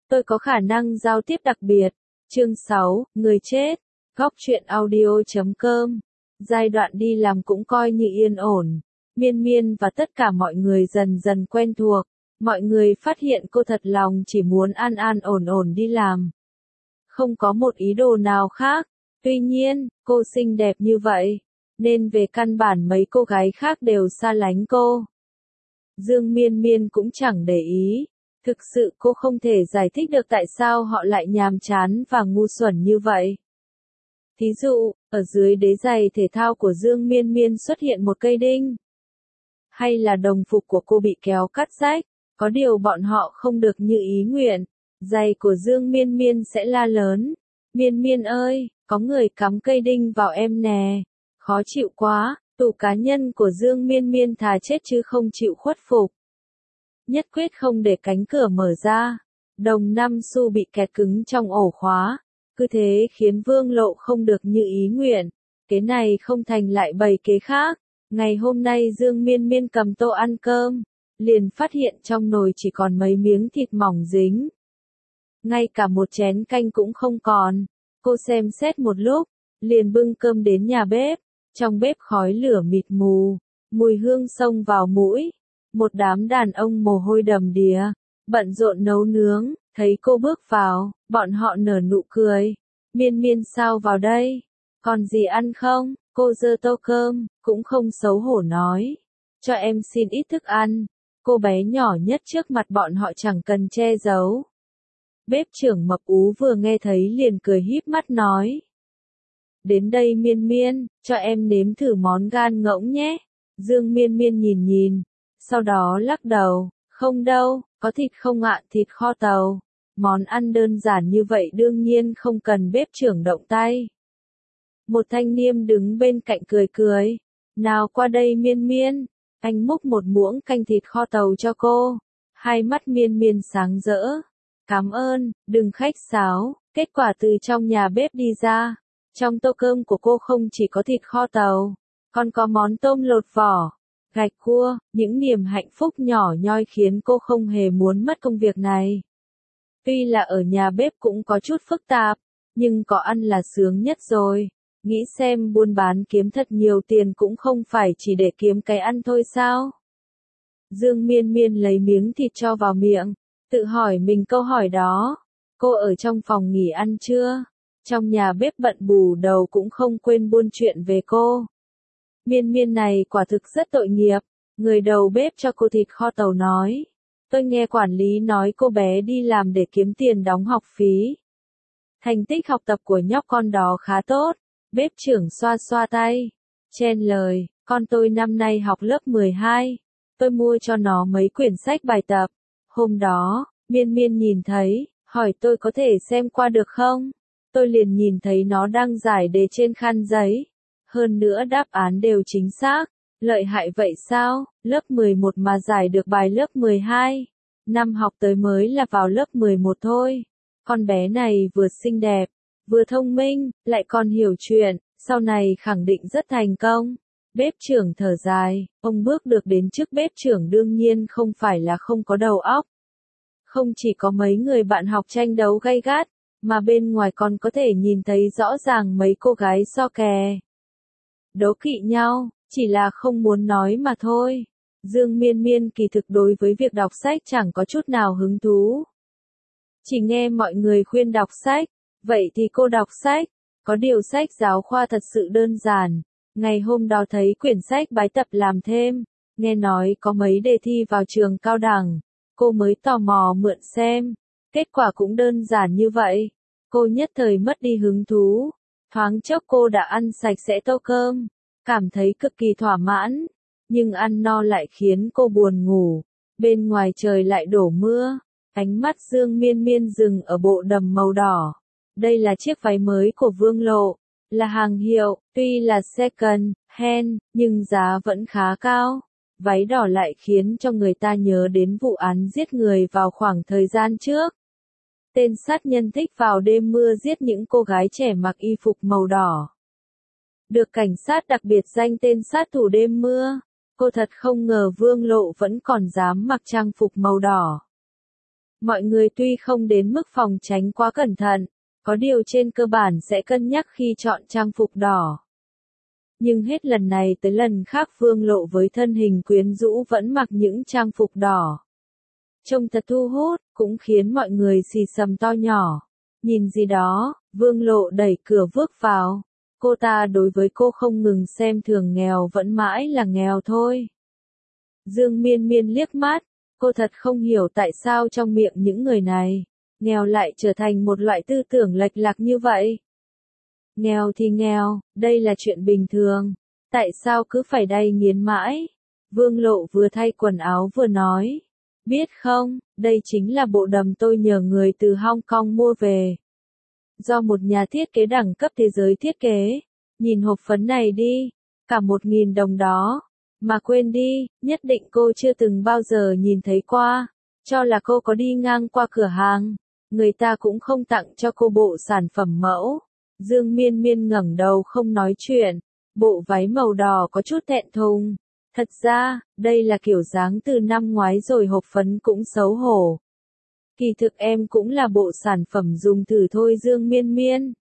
Tôi có khả năng giao tiếp đặc biệt. Chương 6, người chết. Góc truyện audio.com. Giai đoạn đi làm cũng coi như yên ổn. Miên Miên và tất cả mọi người dần dần quen thuộc. Mọi người phát hiện cô thật lòng chỉ muốn an an ổn ổn đi làm. Không có một ý đồ nào khác. Tuy nhiên, cô xinh đẹp như vậy, nên về căn bản mấy cô gái khác đều xa lánh cô. Dương Miên Miên cũng chẳng để ý. Thực sự cô không thể giải thích được tại sao họ lại nhàm chán và ngu xuẩn như vậy. Thí dụ, ở dưới đế giày thể thao của Dương Miên Miên xuất hiện một cây đinh. Hay là đồng phục của cô bị kéo cắt rách, có điều bọn họ không được như ý nguyện. Giày của Dương Miên Miên sẽ la lớn. Miên Miên ơi, có người cắm cây đinh vào em nè. Khó chịu quá, tủ cá nhân của Dương Miên Miên thà chết chứ không chịu khuất phục. Nhất quyết không để cánh cửa mở ra. Đồng 5 xu bị kẹt cứng trong ổ khóa. Cứ thế khiến Vương Lộ không được như ý nguyện. Kế này không thành lại bày kế khác. Ngày hôm nay Dương Miên Miên cầm tô ăn cơm. Liền phát hiện trong nồi chỉ còn mấy miếng thịt mỏng dính. Ngay cả một chén canh cũng không còn. Cô xem xét một lúc, liền bưng cơm đến nhà bếp. Trong bếp khói lửa mịt mù, mùi hương xông vào mũi. Một đám đàn ông mồ hôi đầm đìa, bận rộn nấu nướng, thấy cô bước vào, bọn họ nở nụ cười. Miên Miên sao vào đây? Còn gì ăn không? Cô giơ tô cơm, cũng không xấu hổ nói. Cho em xin ít thức ăn. Cô bé nhỏ nhất trước mặt bọn họ chẳng cần che giấu. Bếp trưởng mập ú vừa nghe thấy liền cười híp mắt nói. Đến đây Miên Miên, cho em nếm thử món gan ngỗng nhé. Dương Miên Miên nhìn nhìn, sau đó lắc đầu, không đâu, có thịt không ạ, thịt kho tàu. Món ăn đơn giản như vậy đương nhiên không cần bếp trưởng động tay. Một thanh niên đứng bên cạnh cười cười. Nào qua đây Miên Miên, anh múc một muỗng canh thịt kho tàu cho cô. Hai mắt Miên Miên sáng rỡ. Cảm ơn, đừng khách sáo. Kết quả từ trong nhà bếp đi ra. Trong tô cơm của cô không chỉ có thịt kho tàu, còn có món tôm lột vỏ, gạch cua, những niềm hạnh phúc nhỏ nhoi khiến cô không hề muốn mất công việc này. Tuy là ở nhà bếp cũng có chút phức tạp, nhưng có ăn là sướng nhất rồi. Nghĩ xem buôn bán kiếm thật nhiều tiền cũng không phải chỉ để kiếm cái ăn thôi sao? Dương Miên Miên lấy miếng thịt cho vào miệng, tự hỏi mình câu hỏi đó. Cô ở trong phòng nghỉ ăn chưa? Trong nhà bếp bận bù đầu cũng không quên buôn chuyện về cô. Miên Miên này quả thực rất tội nghiệp. Người đầu bếp cho cô thịt kho tàu nói. Tôi nghe quản lý nói cô bé đi làm để kiếm tiền đóng học phí. Thành tích học tập của nhóc con đó khá tốt. Bếp trưởng xoa xoa tay. Chen lời, con tôi năm nay học lớp 12. Tôi mua cho nó mấy quyển sách bài tập. Hôm đó, Miên Miên nhìn thấy, hỏi tôi có thể xem qua được không? Tôi liền nhìn thấy nó đang giải đề trên khăn giấy. Hơn nữa đáp án đều chính xác. Lợi hại vậy sao? Lớp 11 mà giải được bài lớp 12. Năm học tới mới là vào lớp 11 thôi. Con bé này vừa xinh đẹp, vừa thông minh, lại còn hiểu chuyện, sau này khẳng định rất thành công. Bếp trưởng thở dài, ông bước được đến chức bếp trưởng đương nhiên không phải là không có đầu óc. Không chỉ có mấy người bạn học tranh đấu gay gắt, mà bên ngoài còn có thể nhìn thấy rõ ràng mấy cô gái so kè. Đố kỵ nhau, chỉ là không muốn nói mà thôi. Dương Miên Miên kỳ thực đối với việc đọc sách chẳng có chút nào hứng thú. Chỉ nghe mọi người khuyên đọc sách, vậy thì cô đọc sách. Có điều sách giáo khoa thật sự đơn giản. Ngày hôm đó thấy quyển sách bài tập làm thêm, nghe nói có mấy đề thi vào trường cao đẳng. Cô mới tò mò mượn xem. Kết quả cũng đơn giản như vậy. Cô nhất thời mất đi hứng thú. Thoáng chốc cô đã ăn sạch sẽ tô cơm. Cảm thấy cực kỳ thỏa mãn. Nhưng ăn no lại khiến cô buồn ngủ. Bên ngoài trời lại đổ mưa. Ánh mắt Dương Miên Miên dừng ở bộ đầm màu đỏ. Đây là chiếc váy mới của Vương Lộ. Là hàng hiệu, tuy là second hand, nhưng giá vẫn khá cao. Váy đỏ lại khiến cho người ta nhớ đến vụ án giết người vào khoảng thời gian trước. Tên sát nhân thích vào đêm mưa giết những cô gái trẻ mặc y phục màu đỏ. Được cảnh sát đặc biệt danh tên sát thủ đêm mưa. Cô thật không ngờ Vương Lộ vẫn còn dám mặc trang phục màu đỏ. Mọi người tuy không đến mức phòng tránh quá cẩn thận, có điều trên cơ bản sẽ cân nhắc khi chọn trang phục đỏ. Nhưng hết lần này tới lần khác Vương Lộ với thân hình quyến rũ vẫn mặc những trang phục đỏ. Trông thật thu hút, cũng khiến mọi người xì xầm to nhỏ. Nhìn gì đó, Vương Lộ đẩy cửa bước vào. Cô ta đối với cô không ngừng xem thường nghèo vẫn mãi là nghèo thôi. Dương Miên Miên liếc mắt, cô thật không hiểu tại sao trong miệng những người này, nghèo lại trở thành một loại tư tưởng lệch lạc như vậy. Nghèo thì nghèo, đây là chuyện bình thường, tại sao cứ phải đay nghiến mãi? Vương Lộ vừa thay quần áo vừa nói, biết không, đây chính là bộ đầm tôi nhờ người từ Hong Kong mua về. Do một nhà thiết kế đẳng cấp thế giới thiết kế, nhìn hộp phấn này đi, cả 1.000 đồng đó. Mà quên đi, nhất định cô chưa từng bao giờ nhìn thấy qua, cho là cô có đi ngang qua cửa hàng, người ta cũng không tặng cho cô bộ sản phẩm mẫu. Dương Miên Miên ngẩng đầu không nói chuyện, bộ váy màu đỏ có chút thẹn thùng. Thật ra, đây là kiểu dáng từ năm ngoái rồi hộp phấn cũng xấu hổ. Kỳ thực em cũng là bộ sản phẩm dùng thử thôi Dương Miên Miên.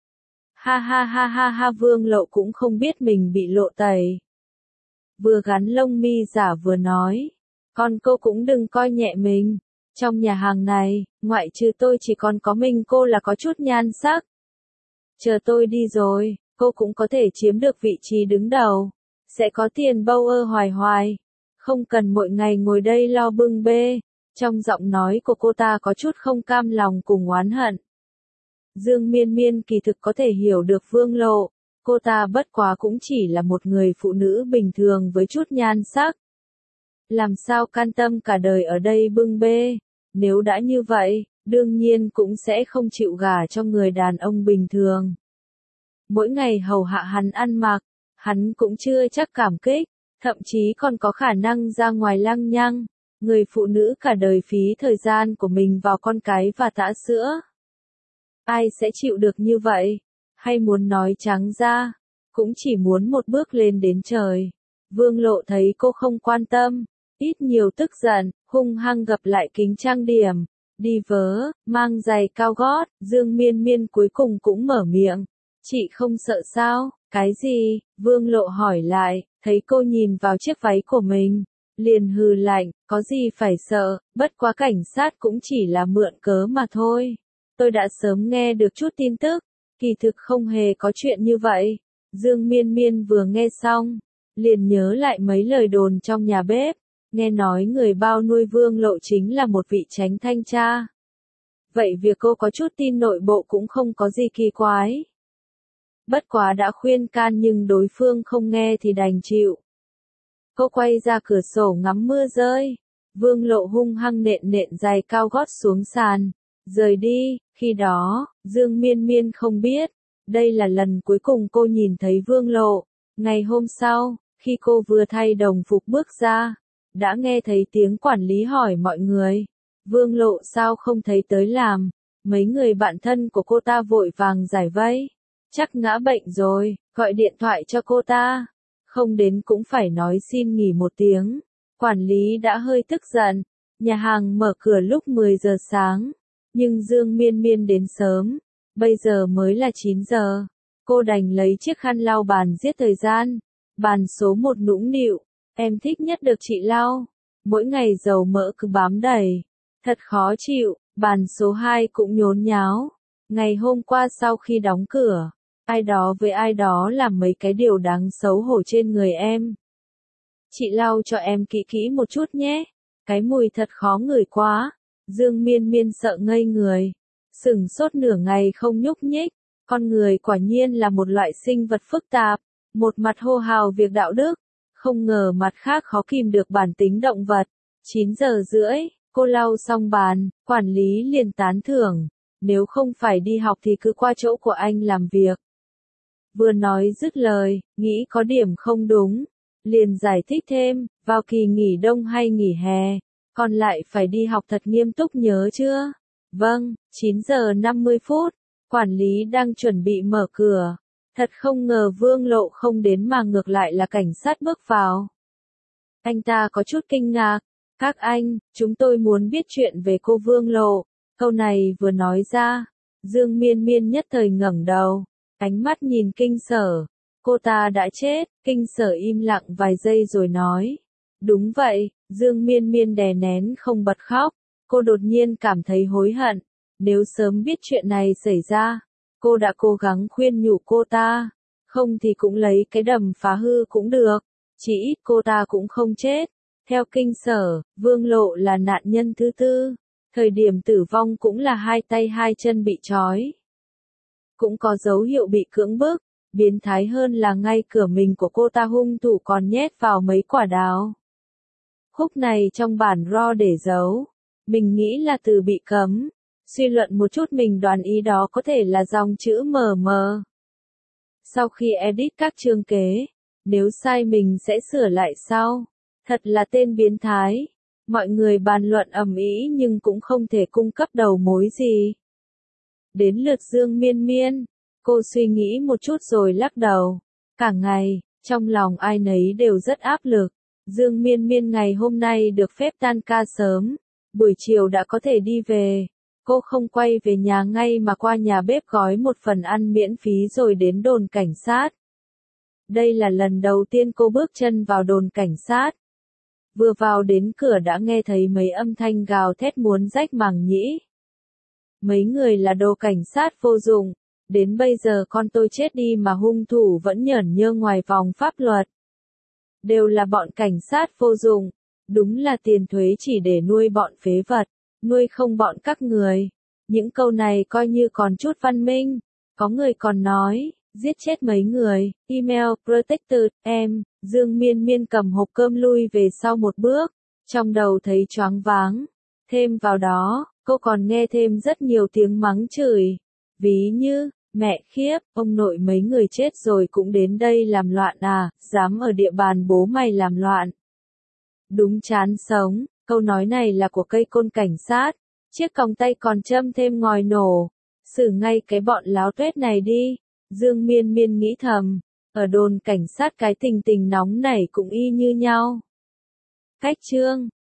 Ha ha ha ha ha Vương Lộ cũng không biết mình bị lộ tẩy. Vừa gắn lông mi giả vừa nói, con cô cũng đừng coi nhẹ mình. Trong nhà hàng này, ngoại trừ tôi chỉ còn có mình cô là có chút nhan sắc. Chờ tôi đi rồi, cô cũng có thể chiếm được vị trí đứng đầu. Sẽ có tiền bâu ơ hoài hoài. Không cần mỗi ngày ngồi đây lo bưng bê. Trong giọng nói của cô ta có chút không cam lòng cùng oán hận. Dương Miên Miên kỳ thực có thể hiểu được Vương Lộ. Cô ta bất quá cũng chỉ là một người phụ nữ bình thường với chút nhan sắc. Làm sao can tâm cả đời ở đây bưng bê. Nếu đã như vậy, đương nhiên cũng sẽ không chịu gả cho người đàn ông bình thường. Mỗi ngày hầu hạ hắn ăn mặc, hắn cũng chưa chắc cảm kích, thậm chí còn có khả năng ra ngoài lăng nhăng. Người phụ nữ cả đời phí thời gian của mình vào con cái và tã sữa. Ai sẽ chịu được như vậy? Hay muốn nói trắng ra, cũng chỉ muốn một bước lên đến trời. Vương Lộ thấy cô không quan tâm, ít nhiều tức giận, hung hăng gập lại kính trang điểm, đi vớ, mang giày cao gót, Dương Miên Miên cuối cùng cũng mở miệng. Chị không sợ sao? Cái gì? Vương Lộ hỏi lại, thấy cô nhìn vào chiếc váy của mình, liền hừ lạnh, có gì phải sợ, bất quá cảnh sát cũng chỉ là mượn cớ mà thôi. Tôi đã sớm nghe được chút tin tức, kỳ thực không hề có chuyện như vậy. Dương Miên Miên vừa nghe xong, liền nhớ lại mấy lời đồn trong nhà bếp, nghe nói người bao nuôi Vương Lộ chính là một vị chánh thanh tra. Vậy việc cô có chút tin nội bộ cũng không có gì kỳ quái. Bất quá đã khuyên can nhưng đối phương không nghe thì đành chịu. Cô quay ra cửa sổ ngắm mưa rơi. Vương Lộ hung hăng nện nện giày cao gót xuống sàn. Rời đi, khi đó, Dương Miên Miên không biết. Đây là lần cuối cùng cô nhìn thấy Vương Lộ. Ngày hôm sau, khi cô vừa thay đồng phục bước ra, đã nghe thấy tiếng quản lý hỏi mọi người. Vương Lộ sao không thấy tới làm? Mấy người bạn thân của cô ta vội vàng giải vây. Chắc ngã bệnh rồi, gọi điện thoại cho cô ta. Không đến cũng phải nói xin nghỉ một tiếng. Quản lý đã hơi tức giận. Nhà hàng mở cửa lúc 10 giờ sáng. Nhưng Dương Miên Miên đến sớm. Bây giờ mới là 9 giờ. Cô đành lấy chiếc khăn lau bàn giết thời gian. Bàn số 1 nũng nịu. Em thích nhất được chị lau. Mỗi ngày dầu mỡ cứ bám đầy. Thật khó chịu. Bàn số 2 cũng nhốn nháo. Ngày hôm qua sau khi đóng cửa, ai đó với ai đó làm mấy cái điều đáng xấu hổ trên người em. Chị lau cho em kỹ kỹ một chút nhé. Cái mùi thật khó ngửi quá. Dương Miên Miên sợ ngây người. Sửng sốt nửa ngày không nhúc nhích. Con người quả nhiên là một loại sinh vật phức tạp. Một mặt hô hào việc đạo đức. Không ngờ mặt khác khó kìm được bản tính động vật. 9 giờ rưỡi, cô lau xong bàn, quản lý liền tán thưởng. Nếu không phải đi học thì cứ qua chỗ của anh làm việc. Vừa nói dứt lời, nghĩ có điểm không đúng. Liền giải thích thêm, vào kỳ nghỉ đông hay nghỉ hè, còn lại phải đi học thật nghiêm túc nhớ chưa? Vâng, 9 giờ 50 phút, quản lý đang chuẩn bị mở cửa. Thật không ngờ Vương Lộ không đến mà ngược lại là cảnh sát bước vào. Anh ta có chút kinh ngạc, Các anh, chúng tôi muốn biết chuyện về cô Vương Lộ. Câu này vừa nói ra, Dương Miên Miên nhất thời ngẩng đầu, ánh mắt nhìn Kinh Sở. Cô ta đã chết, Kinh Sở im lặng vài giây rồi nói. Đúng vậy, Dương Miên Miên đè nén không bật khóc. Cô đột nhiên cảm thấy hối hận. Nếu sớm biết chuyện này xảy ra, cô đã cố gắng khuyên nhủ cô ta. Không thì cũng lấy cái đầm phá hư cũng được. Chỉ ít cô ta cũng không chết. Theo Kinh Sở, Vương Lộ là nạn nhân thứ tư. Thời điểm tử vong cũng là hai tay hai chân bị trói. Cũng có dấu hiệu bị cưỡng bức. Biến thái hơn là ngay cửa mình của cô ta hung thủ còn nhét vào mấy quả đào. Khúc này trong bản RAW để giấu. Mình nghĩ là từ bị cấm. Suy luận một chút mình đoán ý đó có thể là dòng chữ MM. Sau khi edit các chương kế, nếu sai mình sẽ sửa lại sau. Thật là tên biến thái. Mọi người bàn luận ầm ĩ nhưng cũng không thể cung cấp đầu mối gì. Đến lượt Dương Miên Miên, cô suy nghĩ một chút rồi lắc đầu. Cả ngày, trong lòng ai nấy đều rất áp lực. Dương Miên Miên ngày hôm nay được phép tan ca sớm, buổi chiều đã có thể đi về. Cô không quay về nhà ngay mà qua nhà bếp gói một phần ăn miễn phí rồi đến đồn cảnh sát. Đây là lần đầu tiên cô bước chân vào đồn cảnh sát. Vừa vào đến cửa đã nghe thấy mấy âm thanh gào thét muốn rách màng nhĩ. Mấy người là đồ cảnh sát vô dụng, đến bây giờ con tôi chết đi mà hung thủ vẫn nhởn nhơ ngoài vòng pháp luật. Đều là bọn cảnh sát vô dụng, đúng là tiền thuế chỉ để nuôi bọn phế vật, nuôi không bọn các người. Những câu này coi như còn chút văn minh, có người còn nói, giết chết mấy người, email, protected, em, Dương Miên Miên cầm hộp cơm lui về sau một bước, trong đầu thấy choáng váng. Thêm vào đó, cô còn nghe thêm rất nhiều tiếng mắng chửi, ví như, mẹ khiếp, ông nội mấy người chết rồi cũng đến đây làm loạn à, dám ở địa bàn bố mày làm loạn. Đúng chán sống, câu nói này là của cây côn cảnh sát, chiếc còng tay còn châm thêm ngòi nổ, xử ngay cái bọn láo tuét này đi, Dương Miên Miên nghĩ thầm, ở đồn cảnh sát cái tình nóng này cũng y như nhau. Cách chương